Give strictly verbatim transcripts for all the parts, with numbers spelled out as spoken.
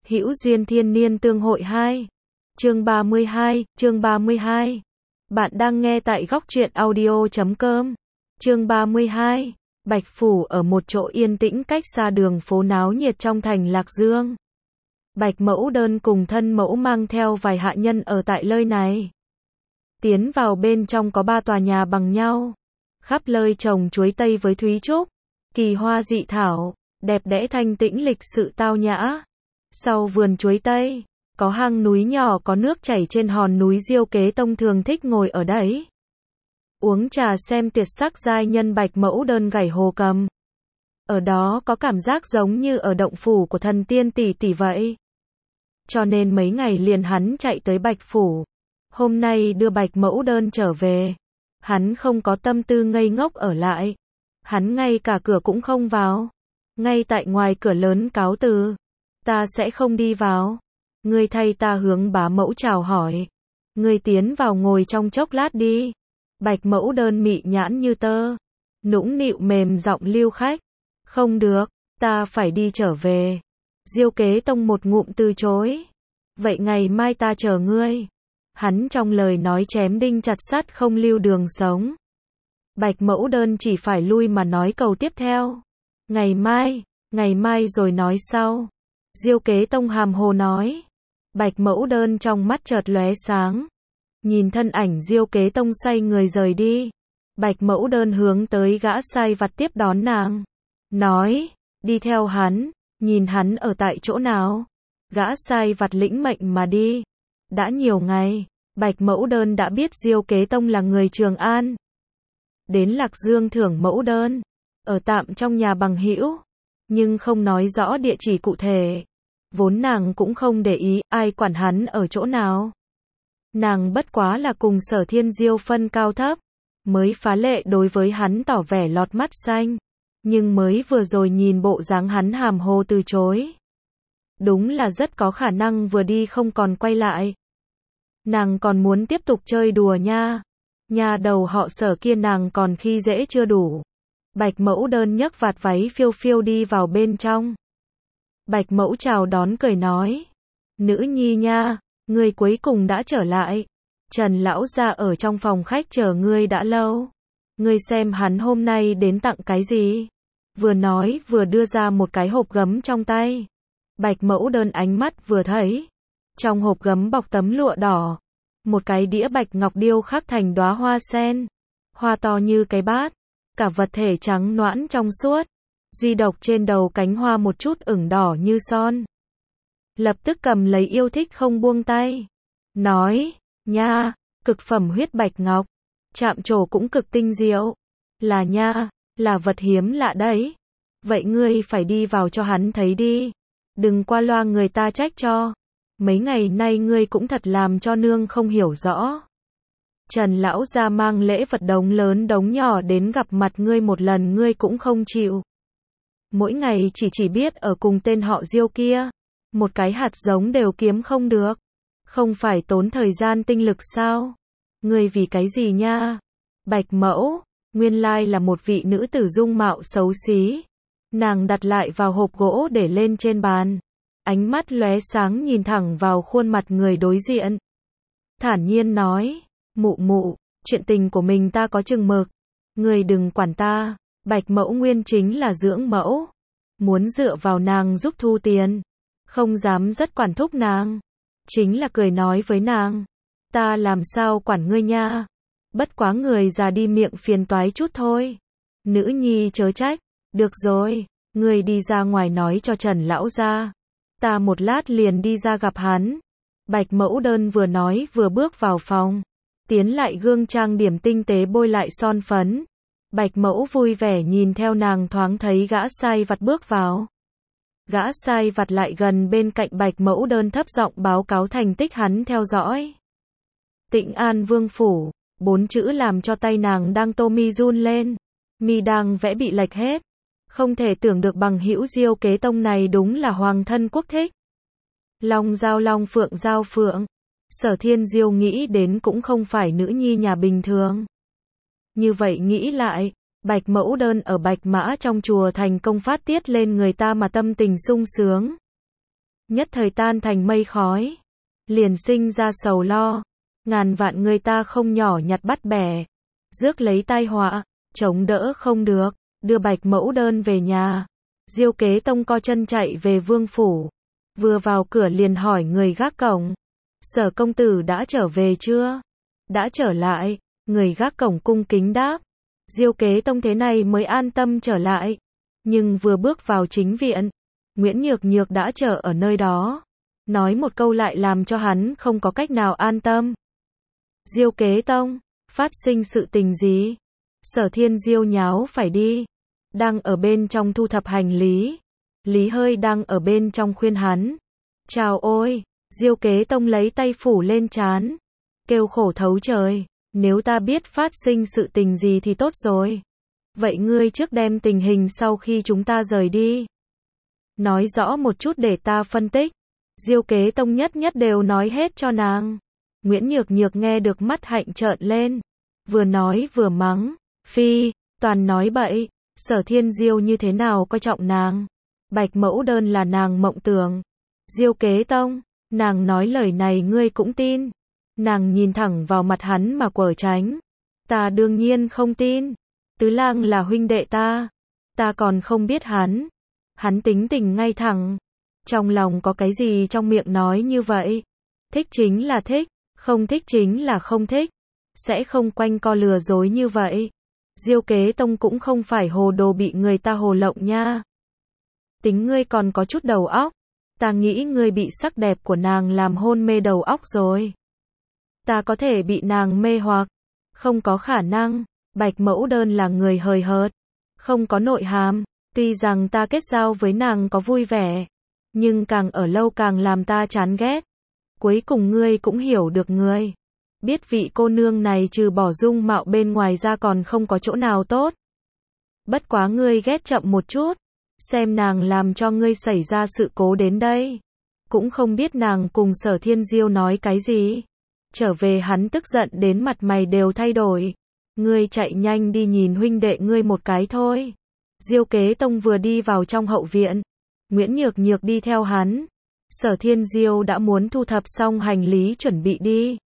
Hữu duyên thiên niên tương hội hai. Chương ba mươi hai, chương ba mươi hai. Bạn đang nghe tại góc truyện audio chấm com. Chương ba mươi hai. Bạch Phủ ở một chỗ yên tĩnh cách xa đường phố náo nhiệt trong thành Lạc Dương. Bạch Mẫu Đơn cùng thân mẫu mang theo vài hạ nhân ở tại nơi này. Tiến vào bên trong có ba tòa nhà bằng nhau. Khắp nơi trồng chuối tây với thúy trúc, kỳ hoa dị thảo, đẹp đẽ thanh tĩnh lịch sự tao nhã. Sau vườn chuối tây, có hang núi nhỏ có nước chảy trên hòn núi Diêu Kế Tông thường thích ngồi ở đấy. Uống trà xem tiệc sắc giai nhân. Bạch Mẫu Đơn gảy hồ cầm. Ở đó có cảm giác giống như ở động phủ của thần tiên tỷ tỷ vậy. Cho nên mấy ngày liền hắn chạy tới Bạch Phủ. Hôm nay đưa Bạch Mẫu Đơn trở về. Hắn không có tâm tư ngây ngốc ở lại. Hắn ngay cả cửa cũng không vào. Ngay tại ngoài cửa lớn cáo từ. Ta sẽ không đi vào. Ngươi thay ta hướng bá mẫu chào hỏi. Ngươi tiến vào ngồi trong chốc lát đi. Bạch Mẫu Đơn mị nhãn như tơ. Nũng nịu mềm giọng lưu khách. Không được, ta phải đi trở về. Diêu Kế Tông một ngụm từ chối. Vậy ngày mai ta chờ ngươi. Hắn trong lời nói chém đinh chặt sắt không lưu đường sống. Bạch Mẫu Đơn chỉ phải lui mà nói câu tiếp theo. Ngày mai, ngày mai rồi nói sau. Diêu Kế Tông hàm hồ nói. Bạch Mẫu Đơn trong mắt chợt lóe sáng. Nhìn thân ảnh Diêu Kế Tông xoay người rời đi. Bạch Mẫu Đơn hướng tới gã sai vặt tiếp đón nàng. Nói, đi theo hắn, nhìn hắn ở tại chỗ nào. Gã sai vặt lĩnh mệnh mà đi. Đã nhiều ngày, Bạch Mẫu Đơn đã biết Diêu Kế Tông là người Trường An. Đến Lạc Dương thưởng Mẫu Đơn, ở tạm trong nhà bằng hữu, nhưng không nói rõ địa chỉ cụ thể. Vốn nàng cũng không để ý ai quản hắn ở chỗ nào. Nàng bất quá là cùng Sở Thiên Diêu phân cao thấp, mới phá lệ đối với hắn tỏ vẻ lọt mắt xanh. Nhưng mới vừa rồi nhìn bộ dáng hắn hàm hồ từ chối. Đúng là rất có khả năng vừa đi không còn quay lại. Nàng còn muốn tiếp tục chơi đùa nha. Nhà đầu họ Sở kia nàng còn khi dễ chưa đủ. Bạch Mẫu Đơn nhấc vạt váy phiêu phiêu đi vào bên trong. Bạch Mẫu chào đón cười nói. Nữ nhi nha, ngươi cuối cùng đã trở lại. Trần lão gia ở trong phòng khách chờ ngươi đã lâu. Ngươi xem hắn hôm nay đến tặng cái gì? Vừa nói vừa đưa ra một cái hộp gấm trong tay. Bạch Mẫu Đơn ánh mắt vừa thấy. Trong hộp gấm bọc tấm lụa đỏ. Một cái đĩa bạch ngọc điêu khắc thành đóa hoa sen. Hoa to như cái bát. Cả vật thể trắng nõn trong suốt. Duy độc trên đầu cánh hoa một chút ửng đỏ như son. Lập tức cầm lấy yêu thích không buông tay. Nói, nha, cực phẩm huyết bạch ngọc. Chạm trổ cũng cực tinh diệu. Là nha, là vật hiếm lạ đấy. Vậy ngươi phải đi vào cho hắn thấy đi. Đừng qua loa người ta trách cho. Mấy ngày nay ngươi cũng thật làm cho nương không hiểu rõ. Trần lão gia mang lễ vật đống lớn đống nhỏ đến gặp mặt ngươi một lần ngươi cũng không chịu. Mỗi ngày chỉ chỉ biết ở cùng tên họ Diêu kia. Một cái hạt giống đều kiếm không được. Không phải tốn thời gian tinh lực sao? Ngươi vì cái gì nha? Bạch Mẫu, nguyên lai là một vị nữ tử dung mạo xấu xí. Nàng đặt lại vào hộp gỗ để lên trên bàn. Ánh mắt lóe sáng nhìn thẳng vào khuôn mặt người đối diện. Thản nhiên nói, mụ mụ, chuyện tình của mình ta có chừng mực. Người đừng quản ta. Bạch Mẫu nguyên chính là dưỡng mẫu. Muốn dựa vào nàng giúp thu tiền. Không dám rất quản thúc nàng. Chính là cười nói với nàng. Ta làm sao quản ngươi nha. Bất quá người già đi miệng phiền toái chút thôi. Nữ nhi chớ trách. Được rồi, ngươi đi ra ngoài nói cho Trần lão gia. Ta một lát liền đi ra gặp hắn. Bạch Mẫu Đơn vừa nói vừa bước vào phòng. Tiến lại gương trang điểm tinh tế bôi lại son phấn. Bạch Mẫu vui vẻ nhìn theo nàng thoáng thấy gã sai vặt bước vào. Gã sai vặt lại gần bên cạnh Bạch Mẫu Đơn thấp giọng báo cáo thành tích hắn theo dõi. Tịnh An Vương Phủ, bốn chữ làm cho tay nàng đang tô mi run lên. Mi đang vẽ bị lệch hết. Không thể tưởng được bằng hữu Diêu Kế Tông này đúng là hoàng thân quốc thích. Long giao long phượng giao phượng. Sở Thiên Diêu nghĩ đến cũng không phải nữ nhi nhà bình thường. Như vậy nghĩ lại, Bạch Mẫu Đơn ở Bạch Mã trong chùa thành công phát tiết lên người ta mà tâm tình sung sướng. nhất thời tan thành mây khói. Liền sinh ra sầu lo, ngàn vạn người ta không nhỏ nhặt bắt bẻ, rước lấy tai họa, chống đỡ không được, đưa bạch mẫu đơn về nhà. Diêu Kế Tông co chân chạy về vương phủ, vừa vào cửa liền hỏi người gác cổng, Sở công tử đã trở về chưa? Đã trở lại, người gác cổng cung kính đáp. Diêu Kế Tông thế này mới an tâm trở lại, nhưng vừa bước vào chính viện, Nguyễn Nhược Nhược đã chờ ở nơi đó, nói một câu lại làm cho hắn không có cách nào an tâm. Diêu Kế Tông, phát sinh sự tình gì? Sở Thiên Diêu nháo phải đi, đang ở bên trong thu thập hành lý, Lý Hơi đang ở bên trong khuyên hắn. Chào ôi, Diêu Kế Tông lấy tay phủ lên trán, kêu khổ thấu trời, nếu ta biết phát sinh sự tình gì thì tốt rồi. Vậy ngươi trước đem tình hình sau khi chúng ta rời đi, nói rõ một chút để ta phân tích. Diêu Kế Tông nhất nhất đều nói hết cho nàng. Nguyễn Nhược Nhược nghe được mắt hạnh trợn lên, vừa nói vừa mắng, phi, toàn nói bậy, Sở Thiên Diêu như thế nào coi trọng nàng. Bạch mẫu đơn là nàng mộng tưởng. Diêu Kế Tông, nàng nói lời này ngươi cũng tin. Nàng nhìn thẳng vào mặt hắn mà quở tránh. Ta đương nhiên không tin. Tứ lang là huynh đệ ta. Ta còn không biết hắn. Hắn tính tình ngay thẳng. Trong lòng có cái gì trong miệng nói như vậy. Thích chính là thích, không thích chính là không thích. Sẽ không quanh co lừa dối như vậy. Diêu Kế Tông cũng không phải hồ đồ bị người ta hồ lộng nha. Tính ngươi còn có chút đầu óc. Ta nghĩ ngươi bị sắc đẹp của nàng làm hôn mê đầu óc rồi. Ta có thể bị nàng mê hoặc. Không có khả năng. Bạch mẫu đơn là người hời hợt, không có nội hàm. Tuy rằng ta kết giao với nàng có vui vẻ, nhưng càng ở lâu càng làm ta chán ghét. Cuối cùng ngươi cũng hiểu được ngươi. Biết vị cô nương này trừ bỏ dung mạo bên ngoài ra còn không có chỗ nào tốt. Bất quá ngươi ghét chậm một chút. Xem nàng làm cho ngươi xảy ra sự cố đến đây. Cũng không biết nàng cùng Sở Thiên Diêu nói cái gì. Trở về hắn tức giận đến mặt mày đều thay đổi. Ngươi chạy nhanh đi nhìn huynh đệ ngươi một cái thôi. Diêu Kế Tông vừa đi vào trong hậu viện, Nguyễn Nhược Nhược đi theo hắn. Sở Thiên Diêu đã muốn thu thập xong hành lý chuẩn bị đi.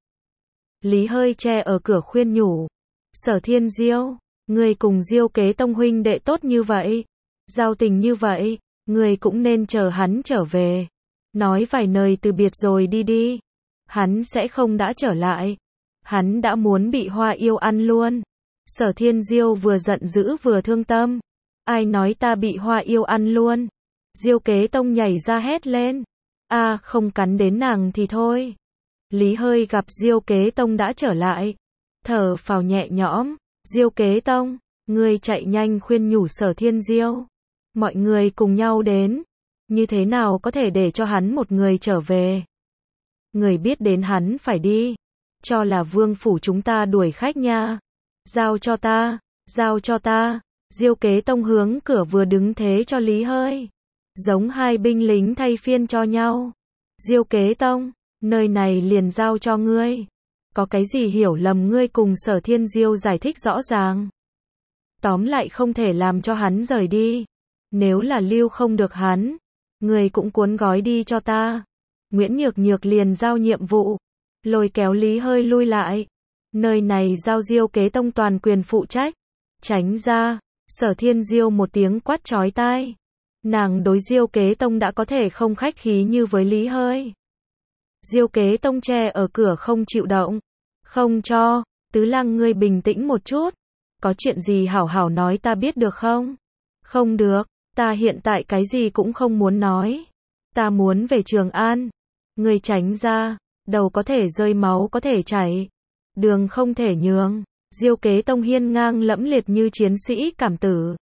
Lý Hơi che ở cửa khuyên nhủ. Sở Thiên Diêu, ngươi cùng Diêu Kế Tông huynh đệ tốt như vậy, giao tình như vậy, ngươi cũng nên chờ hắn trở về. Nói vài lời từ biệt rồi đi đi. Hắn sẽ không đã trở lại. Hắn đã muốn bị Hoa Yêu ăn luôn. Sở Thiên Diêu vừa giận dữ vừa thương tâm. Ai nói ta bị Hoa Yêu ăn luôn? Diêu Kế Tông nhảy ra hét lên. A, à, không cắn đến nàng thì thôi. Lý Hơi gặp Diêu Kế Tông đã trở lại, thở phào nhẹ nhõm. Diêu Kế Tông, ngươi chạy nhanh khuyên nhủ Sở Thiên Diêu. Mọi người cùng nhau đến. Như thế nào có thể để cho hắn một người trở về? Người biết đến hắn phải đi. Cho là vương phủ chúng ta đuổi khách nha. Giao cho ta, giao cho ta. Diêu Kế Tông hướng cửa vừa đứng thế cho Lý Hơi. Giống hai binh lính thay phiên cho nhau. Diêu Kế Tông, nơi này liền giao cho ngươi. Có cái gì hiểu lầm ngươi cùng Sở Thiên Diêu giải thích rõ ràng. Tóm lại không thể làm cho hắn rời đi. Nếu là lưu không được hắn, ngươi cũng cuốn gói đi cho ta. Nguyễn Nhược Nhược liền giao nhiệm vụ, lôi kéo Lý Hơi lui lại. Nơi này giao Diêu Kế Tông toàn quyền phụ trách. Tránh ra. Sở Thiên Diêu một tiếng quát chói tai. Nàng đối Diêu Kế Tông đã có thể không khách khí như với Lý Hơi. Diêu Kế Tông che ở cửa không chịu động. Không cho. Tứ lang ngươi bình tĩnh một chút. Có chuyện gì hảo hảo nói ta biết được không? Không được. Ta hiện tại cái gì cũng không muốn nói. Ta muốn về Trường An. Ngươi tránh ra. Đầu có thể rơi máu có thể chảy. Đường không thể nhường. Diêu Kế Tông hiên ngang lẫm liệt như chiến sĩ cảm tử.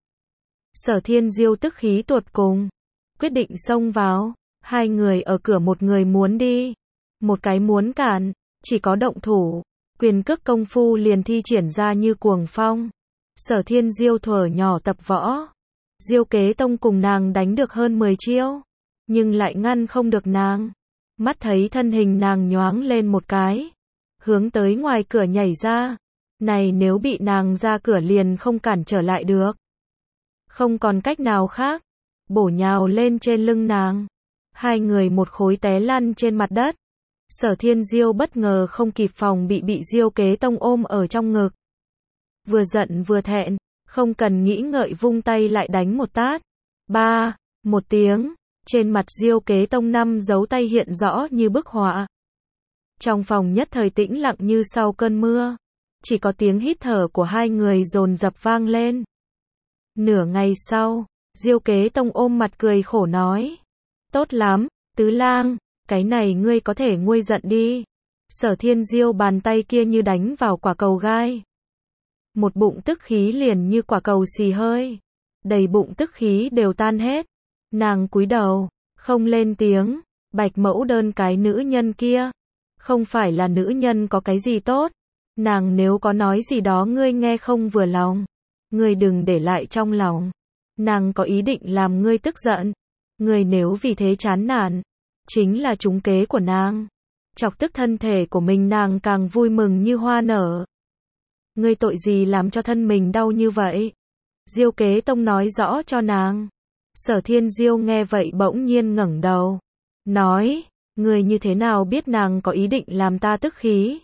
Sở Thiên Diêu tức khí tột cùng, quyết định xông vào. Hai người ở cửa, một người muốn đi, một cái muốn cản. Chỉ có động thủ, quyền cước công phu liền thi triển ra như cuồng phong. Sở Thiên Diêu thuở nhỏ tập võ, Diêu Kế Tông cùng nàng đánh được hơn mười chiêu, nhưng lại ngăn không được nàng. Mắt thấy thân hình nàng nhoáng lên một cái, hướng tới ngoài cửa nhảy ra. Này nếu bị nàng ra cửa liền không cản trở lại được. Không còn cách nào khác, bổ nhào lên trên lưng nàng. Hai người một khối té lăn trên mặt đất. Sở Thiên Diêu bất ngờ không kịp phòng bị bị Diêu Kế Tông ôm ở trong ngực. Vừa giận vừa thẹn, không cần nghĩ ngợi vung tay lại đánh một tát. Ba, một tiếng, trên mặt Diêu Kế Tông năm dấu tay hiện rõ như bức họa. Trong phòng nhất thời tĩnh lặng như sau cơn mưa, chỉ có tiếng hít thở của hai người dồn dập vang lên. Nửa ngày sau, Diêu Kế Tông ôm mặt cười khổ nói: "Tốt lắm, Tứ Lang, cái này ngươi có thể nguôi giận đi." Sở Thiên Diêu bàn tay kia như đánh vào quả cầu gai. Một bụng tức khí liền như quả cầu xì hơi, đầy bụng tức khí đều tan hết. Nàng cúi đầu, không lên tiếng. Bạch Mẫu Đơn, cái nữ nhân kia, không phải là nữ nhân có cái gì tốt. Nàng nếu có nói gì đó ngươi nghe không vừa lòng, ngươi đừng để lại trong lòng. Nàng có ý định làm ngươi tức giận, ngươi nếu vì thế chán nản, chính là trúng kế của nàng. Chọc tức thân thể của mình nàng càng vui mừng như hoa nở. Ngươi tội gì làm cho thân mình đau như vậy? Diêu Kế Tông nói rõ cho nàng. Sở Thiên Diêu nghe vậy bỗng nhiên ngẩng đầu, nói: "Ngươi như thế nào biết nàng có ý định làm ta tức khí?"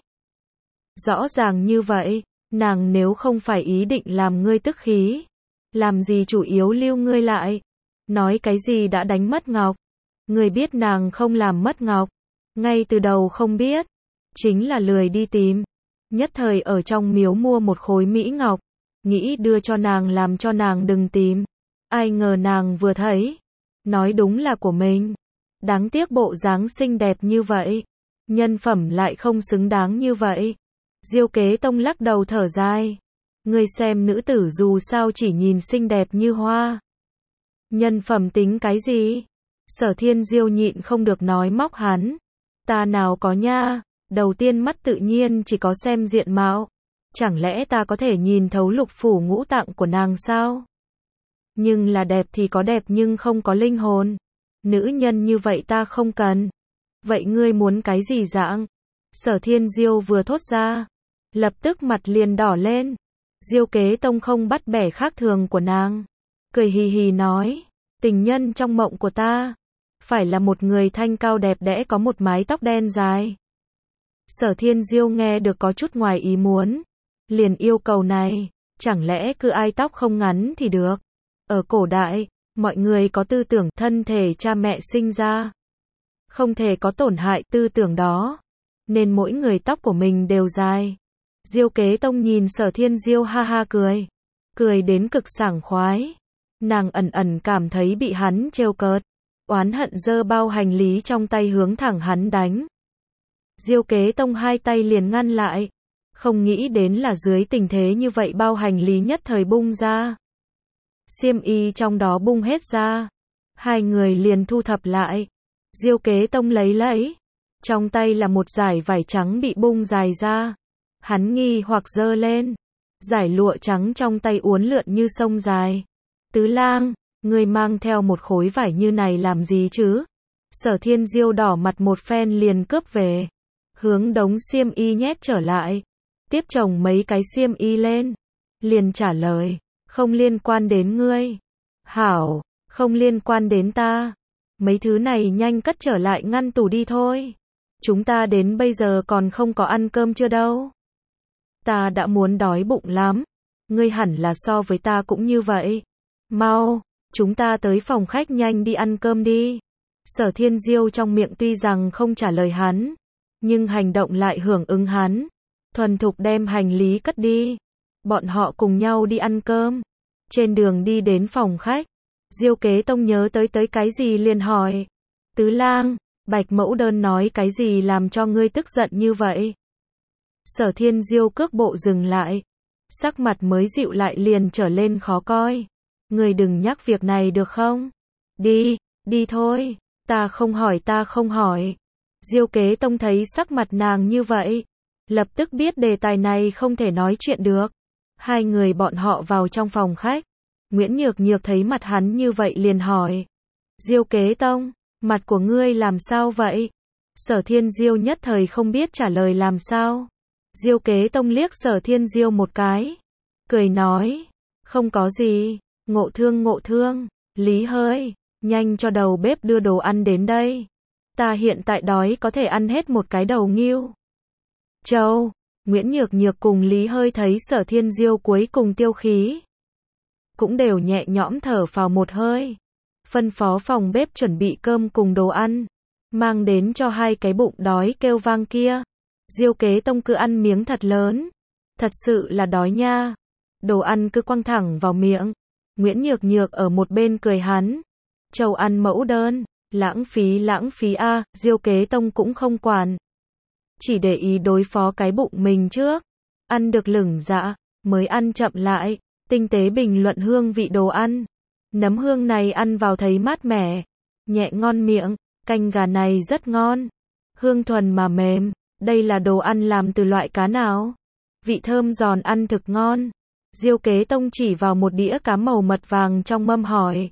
Rõ ràng như vậy, nàng nếu không phải ý định làm ngươi tức khí, làm gì chủ yếu lưu ngươi lại? Nói cái gì đã đánh mất ngọc? Ngươi biết nàng không làm mất ngọc, ngay từ đầu không biết, chính là lười đi tìm. Nhất thời ở trong miếu mua một khối mỹ ngọc, nghĩ đưa cho nàng làm cho nàng đừng tìm. Ai ngờ nàng vừa thấy, nói đúng là của mình. Đáng tiếc bộ dáng xinh đẹp như vậy, nhân phẩm lại không xứng đáng như vậy. Diêu Kế Tông lắc đầu thở dài. Ngươi xem nữ tử dù sao chỉ nhìn xinh đẹp như hoa, nhân phẩm tính cái gì? Sở Thiên Diêu nhịn không được nói móc hắn. Ta nào có nha, đầu tiên mắt tự nhiên chỉ có xem diện mạo. Chẳng lẽ ta có thể nhìn thấu lục phủ ngũ tạng của nàng sao? Nhưng là đẹp thì có đẹp nhưng không có linh hồn. Nữ nhân như vậy ta không cần. Vậy ngươi muốn cái gì dạng? Sở Thiên Diêu vừa thốt ra, lập tức mặt liền đỏ lên. Diêu Kế Tông không bắt bẻ khác thường của nàng, cười hì hì nói: "Tình nhân trong mộng của ta, phải là một người thanh cao đẹp đẽ có một mái tóc đen dài." Sở Thiên Diêu nghe được có chút ngoài ý muốn, liền yêu cầu này, chẳng lẽ cứ ai tóc không ngắn thì được? Ở cổ đại, mọi người có tư tưởng thân thể cha mẹ sinh ra, không thể có tổn hại tư tưởng đó, nên mỗi người tóc của mình đều dài. Diêu Kế Tông nhìn Sở Thiên Diêu ha ha cười, cười đến cực sảng khoái. Nàng ẩn ẩn cảm thấy bị hắn trêu cợt, oán hận giơ bao hành lý trong tay hướng thẳng hắn đánh. Diêu Kế Tông hai tay liền ngăn lại, không nghĩ đến là dưới tình thế như vậy bao hành lý nhất thời bung ra. Xiêm y trong đó bung hết ra, hai người liền thu thập lại. Diêu Kế Tông lấy lấy, trong tay là một dải vải trắng bị bung dài ra. Hắn nghi hoặc giơ lên, dải lụa trắng trong tay uốn lượn như sông dài. Tứ Lang, ngươi mang theo một khối vải như này làm gì chứ? Sở Thiên Diêu đỏ mặt một phen liền cướp về, hướng đống xiêm y nhét trở lại, tiếp chồng mấy cái xiêm y lên, liền trả lời: "Không liên quan đến ngươi." "Hảo, không liên quan đến ta. Mấy thứ này nhanh cất trở lại ngăn tủ đi thôi. Chúng ta đến bây giờ còn không có ăn cơm chưa đâu." "Ta đã muốn đói bụng lắm. Ngươi hẳn là so với ta cũng như vậy. Mau, chúng ta tới phòng khách nhanh đi ăn cơm đi." Sở Thiên Diêu trong miệng tuy rằng không trả lời hắn, nhưng hành động lại hưởng ứng hắn, thuần thục đem hành lý cất đi. Bọn họ cùng nhau đi ăn cơm. Trên đường đi đến phòng khách, Diêu Kế Tông nhớ tới tới cái gì liền hỏi: "Tứ Lang, Bạch Mẫu Đơn nói cái gì làm cho ngươi tức giận như vậy?" Sở Thiên Diêu cước bộ dừng lại, sắc mặt mới dịu lại liền trở lên khó coi. "Ngươi đừng nhắc việc này được không? Đi, đi thôi, ta không hỏi ta không hỏi." Diêu Kế Tông thấy sắc mặt nàng như vậy, lập tức biết đề tài này không thể nói chuyện được. Hai người bọn họ vào trong phòng khách. Nguyễn Nhược Nhược thấy mặt hắn như vậy liền hỏi: "Diêu Kế Tông, mặt của ngươi làm sao vậy?" Sở Thiên Diêu nhất thời không biết trả lời làm sao. Diêu Kế Tông liếc Sở Thiên Diêu một cái, cười nói: "Không có gì, ngộ thương ngộ thương, Lý hơi, nhanh cho đầu bếp đưa đồ ăn đến đây. Ta hiện tại đói có thể ăn hết một cái đầu ngưu. Châu, Nguyễn Nhược Nhược cùng Lý Hơi thấy Sở Thiên Diêu cuối cùng tiêu khí, cũng đều nhẹ nhõm thở phào một hơi. Phân phó phòng bếp chuẩn bị cơm cùng đồ ăn, mang đến cho hai cái bụng đói kêu vang kia. Diêu Kế Tông cứ ăn miếng thật lớn, thật sự là đói nha. Đồ ăn cứ quăng thẳng vào miệng. Nguyễn Nhược Nhược ở một bên cười hắn. Châu ăn mẫu đơn, lãng phí lãng phí a, à, Diêu Kế Tông cũng không quản. Chỉ để ý đối phó cái bụng mình trước. Ăn được lửng dạ, mới ăn chậm lại, tinh tế bình luận hương vị đồ ăn. Nấm hương này ăn vào thấy mát mẻ, nhẹ ngon miệng, canh gà này rất ngon. Hương thuần mà mềm, đây là đồ ăn làm từ loại cá nào? Vị thơm giòn ăn thực ngon. Diêu Kế Tông chỉ vào một đĩa cá màu mật vàng trong mâm hỏi.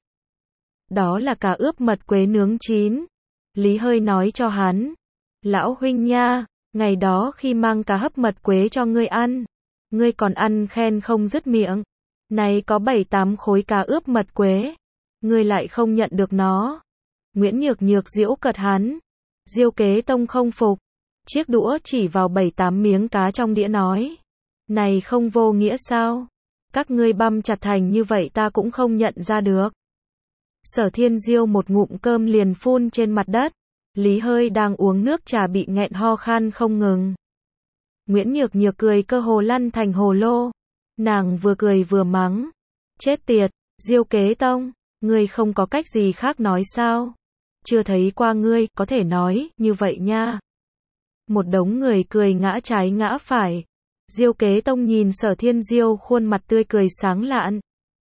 Đó là cá ướp mật quế nướng chín. Lý Hơi nói cho hắn. Lão huynh nha, ngày đó khi mang cá hấp mật quế cho ngươi ăn, ngươi còn ăn khen không dứt miệng. Này có bảy tám khối cá ướp mật quế, ngươi lại không nhận được nó. Nguyễn Nhược Nhược giễu cợt hắn. Diêu Kế Tông không phục, chiếc đũa chỉ vào bảy tám miếng cá trong đĩa nói. Này không vô nghĩa sao? Các ngươi băm chặt thành như vậy ta cũng không nhận ra được. Sở Thiên Diêu một ngụm cơm liền phun trên mặt đất. Lý Hơi đang uống nước trà bị nghẹn ho khan không ngừng. Nguyễn Nhược Nhược cười cơ hồ lăn thành hồ lô. Nàng vừa cười vừa mắng. Chết tiệt, Diêu Kế Tông, ngươi không có cách gì khác nói sao? Chưa thấy qua ngươi, có thể nói, như vậy nha. Một đống người cười ngã trái ngã phải. Diêu Kế Tông nhìn Sở Thiên Diêu khuôn mặt tươi cười sáng lạn.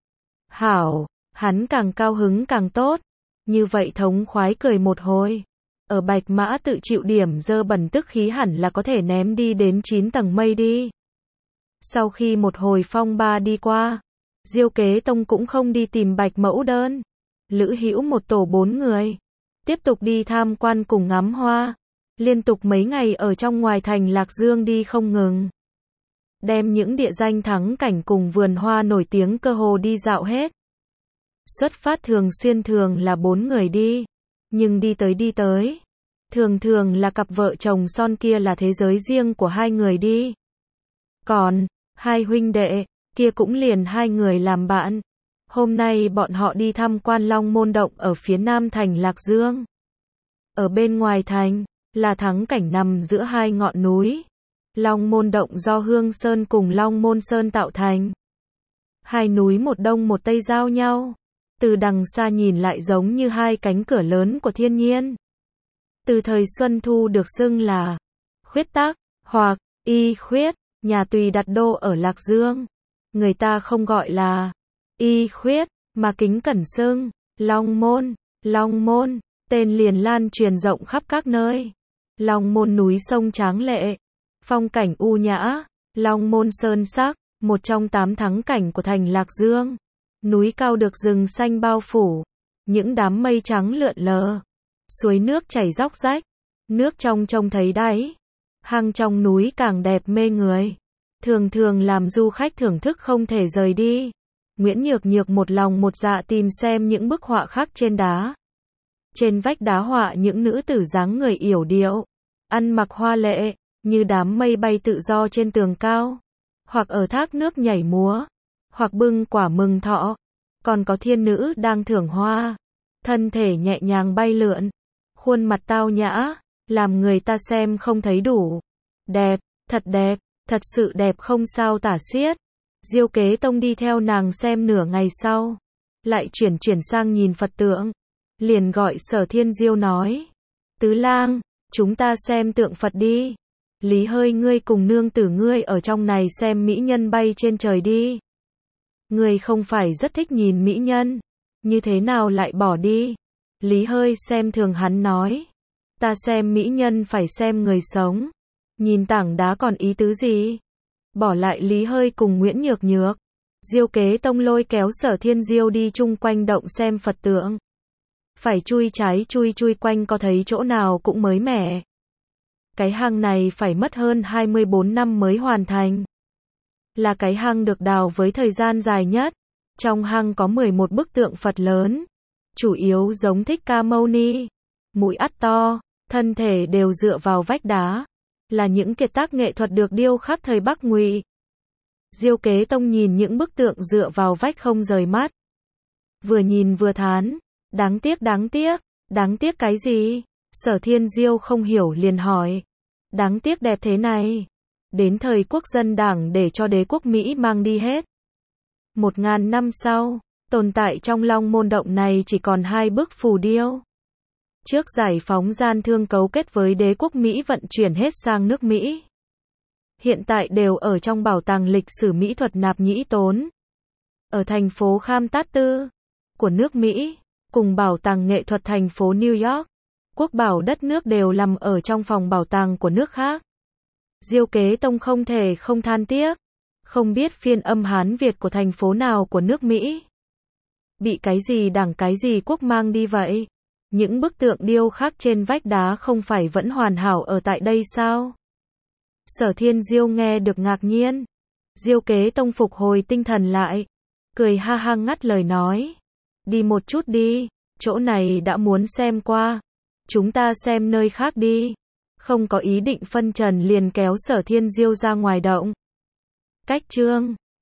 Hảo, hắn càng cao hứng càng tốt. Như vậy thống khoái cười một hồi. Ở Bạch Mã tự chịu điểm dơ bẩn tức khí hẳn là có thể ném đi đến chín tầng mây đi. Sau khi một hồi phong ba đi qua, Diêu Kế Tông cũng không đi tìm Bạch Mẫu Đơn. Lữ Hữu một tổ bốn người, tiếp tục đi tham quan cùng ngắm hoa. Liên tục mấy ngày ở trong ngoài thành Lạc Dương đi không ngừng. Đem những địa danh thắng cảnh cùng vườn hoa nổi tiếng cơ hồ đi dạo hết. Xuất phát thường xuyên thường là bốn người đi, nhưng đi tới đi tới, thường thường là cặp vợ chồng son kia là thế giới riêng của hai người đi. Còn, hai huynh đệ, kia cũng liền hai người làm bạn. Hôm nay bọn họ đi tham quan Long Môn Động ở phía nam thành Lạc Dương. Ở bên ngoài thành, là thắng cảnh nằm giữa hai ngọn núi. Long Môn Động do Hương Sơn cùng Long Môn Sơn tạo thành. Hai núi một đông một tây giao nhau. Từ đằng xa nhìn lại giống như hai cánh cửa lớn của thiên nhiên. Từ thời Xuân Thu được xưng là Khuyết Tác, hoặc Y Khuyết, nhà Tùy đặt đô ở Lạc Dương. Người ta không gọi là Y Khuyết, mà kính cẩn xưng Long Môn. Long Môn, tên liền lan truyền rộng khắp các nơi. Long Môn núi sông tráng lệ, phong cảnh u nhã. Long Môn sơn sắc, một trong tám thắng cảnh của thành Lạc Dương. Núi cao được rừng xanh bao phủ, những đám mây trắng lượn lờ, suối nước chảy róc rách, nước trong trông thấy đáy. Hang trong núi càng đẹp mê người, thường thường làm du khách thưởng thức không thể rời đi. Nguyễn Nhược Nhược một lòng một dạ tìm xem những bức họa khắc trên đá. Trên vách đá họa những nữ tử dáng người yểu điệu, ăn mặc hoa lệ, như đám mây bay tự do trên tường cao, hoặc ở thác nước nhảy múa, hoặc bưng quả mừng thọ. Còn có thiên nữ đang thưởng hoa, thân thể nhẹ nhàng bay lượn, khuôn mặt tao nhã, làm người ta xem không thấy đủ. Đẹp, thật đẹp, thật sự đẹp không sao tả xiết. Diêu Kế Tông đi theo nàng xem nửa ngày sau, lại chuyển chuyển sang nhìn Phật tượng, liền gọi Sở Thiên Diêu nói. Tứ lang, chúng ta xem tượng Phật đi. Lý Hơi ngươi cùng nương tử ngươi ở trong này xem mỹ nhân bay trên trời đi. Ngươi không phải rất thích nhìn mỹ nhân, như thế nào lại bỏ đi? Lý Hơi xem thường hắn nói. Ta xem mỹ nhân phải xem người sống. Nhìn tảng đá còn ý tứ gì? Bỏ lại Lý Hơi cùng Nguyễn Nhược Nhược. Diêu Kế Tông lôi kéo Sở Thiên Diêu đi chung quanh động xem Phật tượng. Phải chui trái chui chui quanh có thấy chỗ nào cũng mới mẻ. Cái hang này phải mất hơn hai mươi bốn năm mới hoàn thành. Là cái hang được đào với thời gian dài nhất. Trong hang có mười một bức tượng Phật lớn. chủ yếu giống Thích Ca Mâu Ni, mũi ắt to, thân thể đều dựa vào vách đá, là những kiệt tác nghệ thuật được điêu khắc thời Bắc Ngụy. Diêu Kế Tông nhìn những bức tượng dựa vào vách không rời mắt. Vừa nhìn vừa thán, đáng tiếc đáng tiếc, đáng tiếc cái gì? Sở Thiên Diêu không hiểu liền hỏi. Đáng tiếc đẹp thế này. Đến thời quốc dân đảng để cho đế quốc Mỹ mang đi hết. Một ngàn năm sau, tồn tại trong Long Môn Động này chỉ còn hai bức phù điêu. Trước giải phóng gian thương cấu kết với đế quốc Mỹ vận chuyển hết sang nước Mỹ. Hiện tại đều ở trong bảo tàng lịch sử mỹ thuật Nạp Nhĩ Tốn. Ở thành phố Kham Tát Tư của nước Mỹ, cùng bảo tàng nghệ thuật thành phố New York, quốc bảo đất nước đều nằm ở trong phòng bảo tàng của nước khác. Diêu Kế Tông không thể không than tiếc, không biết phiên âm Hán Việt của thành phố nào của nước Mỹ. Bị cái gì đảng cái gì quốc mang đi vậy? Những bức tượng điêu khắc trên vách đá không phải vẫn hoàn hảo ở tại đây sao? Sở Thiên Diêu nghe được ngạc nhiên. Diêu Kế Tông phục hồi tinh thần lại, cười ha ha ngắt lời nói. Đi một chút đi, chỗ này đã muốn xem qua. Chúng ta xem nơi khác đi. Không có ý định phân trần liền kéo Sở Thiên Diêu ra ngoài động. Cách chương